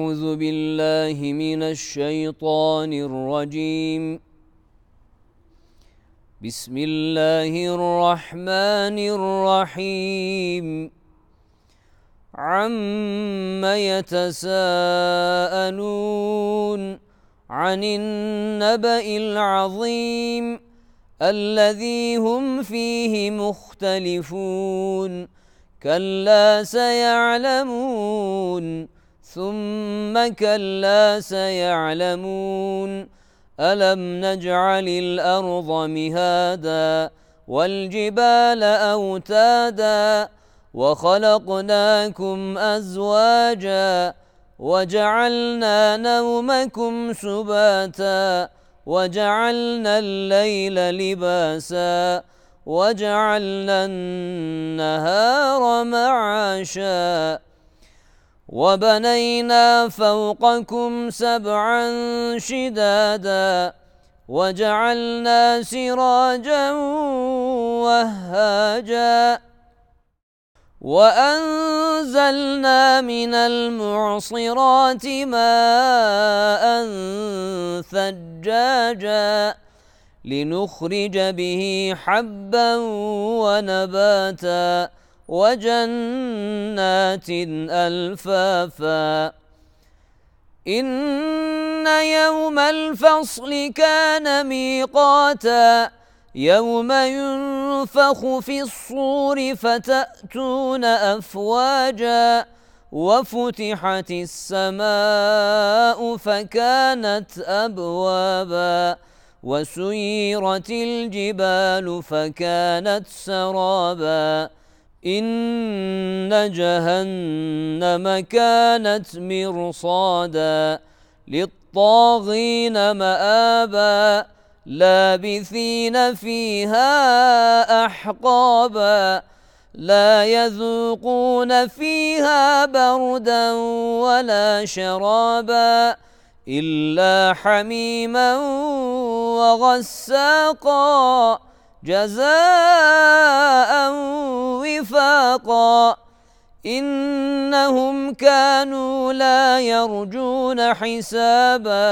أعوذ بالله من الشيطان الرجيم. بسم الله الرحمن الرحيم. عم يتساءلون عن النبأ العظيم الذي هم فيه مختلفون كلا سيعلمون ثم كلا سيعلمون ألم نجعل الأرض مهادا والجبال أوتادا وخلقناكم أزواجا وجعلنا نومكم سباتا وجعلنا الليل لباسا وجعلنا النهار معاشا وبنينا فوقكم سبعا شدادا وجعلنا سراجا وهاجا وأنزلنا من المعصرات ماء ثجاجا لنخرج به حبا ونباتا وجنات ألفافا إن يوم الفصل كان ميقاتا يوم ينفخ في الصور فتأتون أفواجا وفتحت السماء فكانت أبوابا وسيرت الجبال فكانت سرابا إن جهنم كانت مرصادا للطاغين مآبا لابثين فيها أحقابا لا يذوقون فيها بردا ولا شرابا إلا حميما وغساقا جزاء وفاقا إنهم كانوا لا يرجون حسابا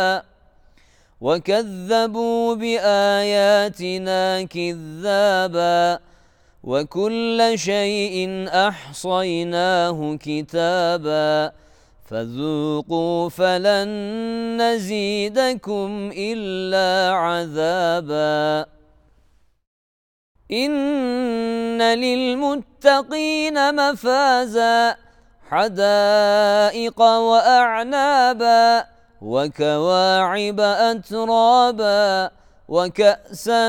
وكذبوا بآياتنا كذابا وكل شيء أحصيناه كتابا فذوقوا فلن نزيدكم إلا عذابا إن للمتقين مفازا حدائق وأعنابا وكواعب أترابا وكأسا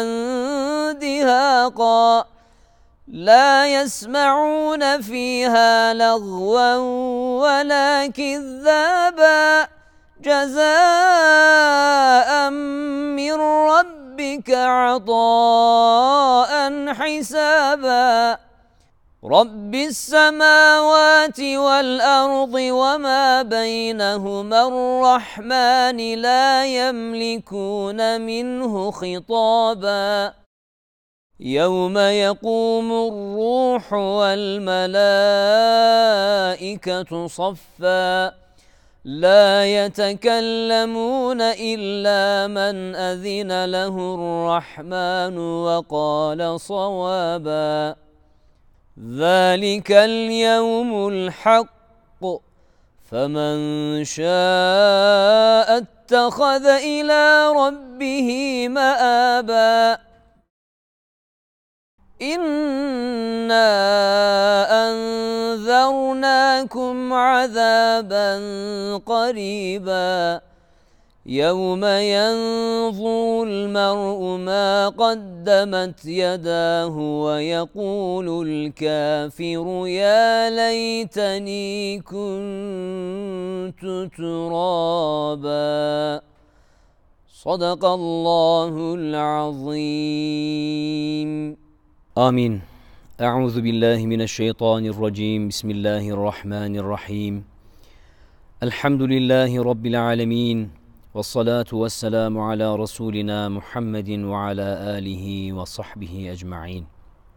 دهاقا لا يسمعون فيها لغوا ولا كذابا جزاء من ربك عطاء حسابا رب السماوات والأرض وما بينهما الرحمن لا يملكون منه خطابا يوم يقوم الروح والملائكة صفا لا يتكلمون إلا من أذن له الرحمن وقال صوابا ذلك اليوم الحق فمن شاء اتخذ إلى ربه مآبا إنا أنذرناكم عذابا قريبا يوم ينظر المرء ما قدمت يداه ويقول الكافر يا ليتني كنت ترابا صدق الله العظيم آمين. أعوذ بالله من الشيطان الرجيم. بسم الله الرحمن الرحيم. الحمد لله رب العالمين والصلاة والسلام على رسولنا محمد وعلى آله وصحبه ecmaîn.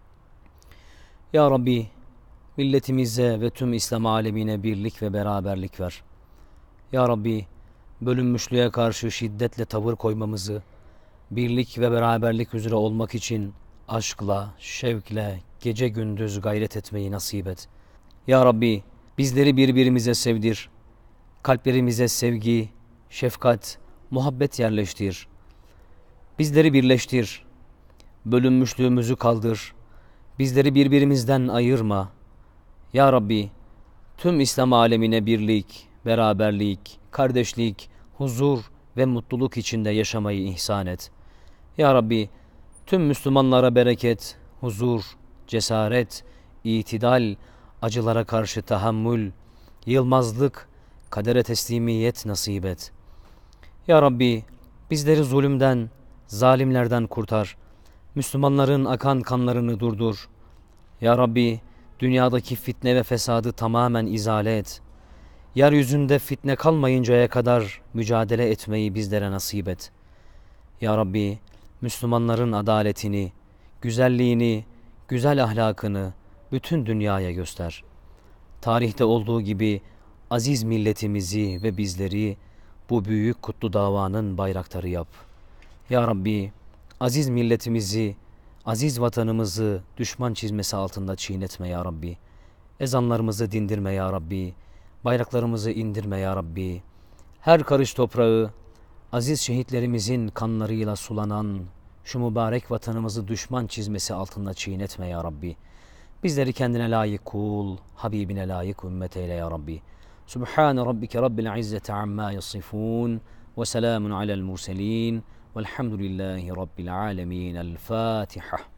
Ya Rabbi, milletimize ve tüm İslam alemine birlik ve beraberlik ver. Ya Rabbi, bölünmüşlüğe karşı şiddetle tavır koymamızı, birlik ve beraberlik üzere olmak için aşkla, şevkle, gece gündüz gayret etmeyi nasip et. Ya Rabbi, bizleri birbirimize sevdir. Kalplerimize sevgi, şefkat, muhabbet yerleştir. Bizleri birleştir. Bölünmüşlüğümüzü kaldır. Bizleri birbirimizden ayırma. Ya Rabbi, tüm İslam alemine birlik, beraberlik, kardeşlik, huzur ve mutluluk içinde yaşamayı ihsan et. Ya Rabbi, tüm Müslümanlara bereket, huzur, cesaret, itidal, acılara karşı tahammül, yılmazlık, kadere teslimiyet nasip et. Ya Rabbi, bizleri zulümden, zalimlerden kurtar. Müslümanların akan kanlarını durdur. Ya Rabbi, dünyadaki fitne ve fesadı tamamen izale et. Yeryüzünde fitne kalmayıncaya kadar mücadele etmeyi bizlere nasip et. Ya Rabbi, Müslümanların adaletini, güzelliğini, güzel ahlakını bütün dünyaya göster. Tarihte olduğu gibi aziz milletimizi ve bizleri bu büyük kutlu davanın bayraktarı yap. Ya Rabbi, aziz milletimizi, aziz vatanımızı düşman çizmesi altında çiğnetme ya Rabbi. Ezanlarımızı dindirme ya Rabbi. Bayraklarımızı indirme ya Rabbi. Her karış toprağı, aziz şehitlerimizin kanlarıyla sulanan şu mübarek vatanımızı düşman çizmesi altında çiğnetme ya Rabbi. Bizleri kendine layık kul, Habibine layık ümmet eyle ya Rabbi. Subhane rabbike rabbil izzeti amma yasifun ve selamun alel murselin velhamdülillahi rabbil alemin. El Fatiha.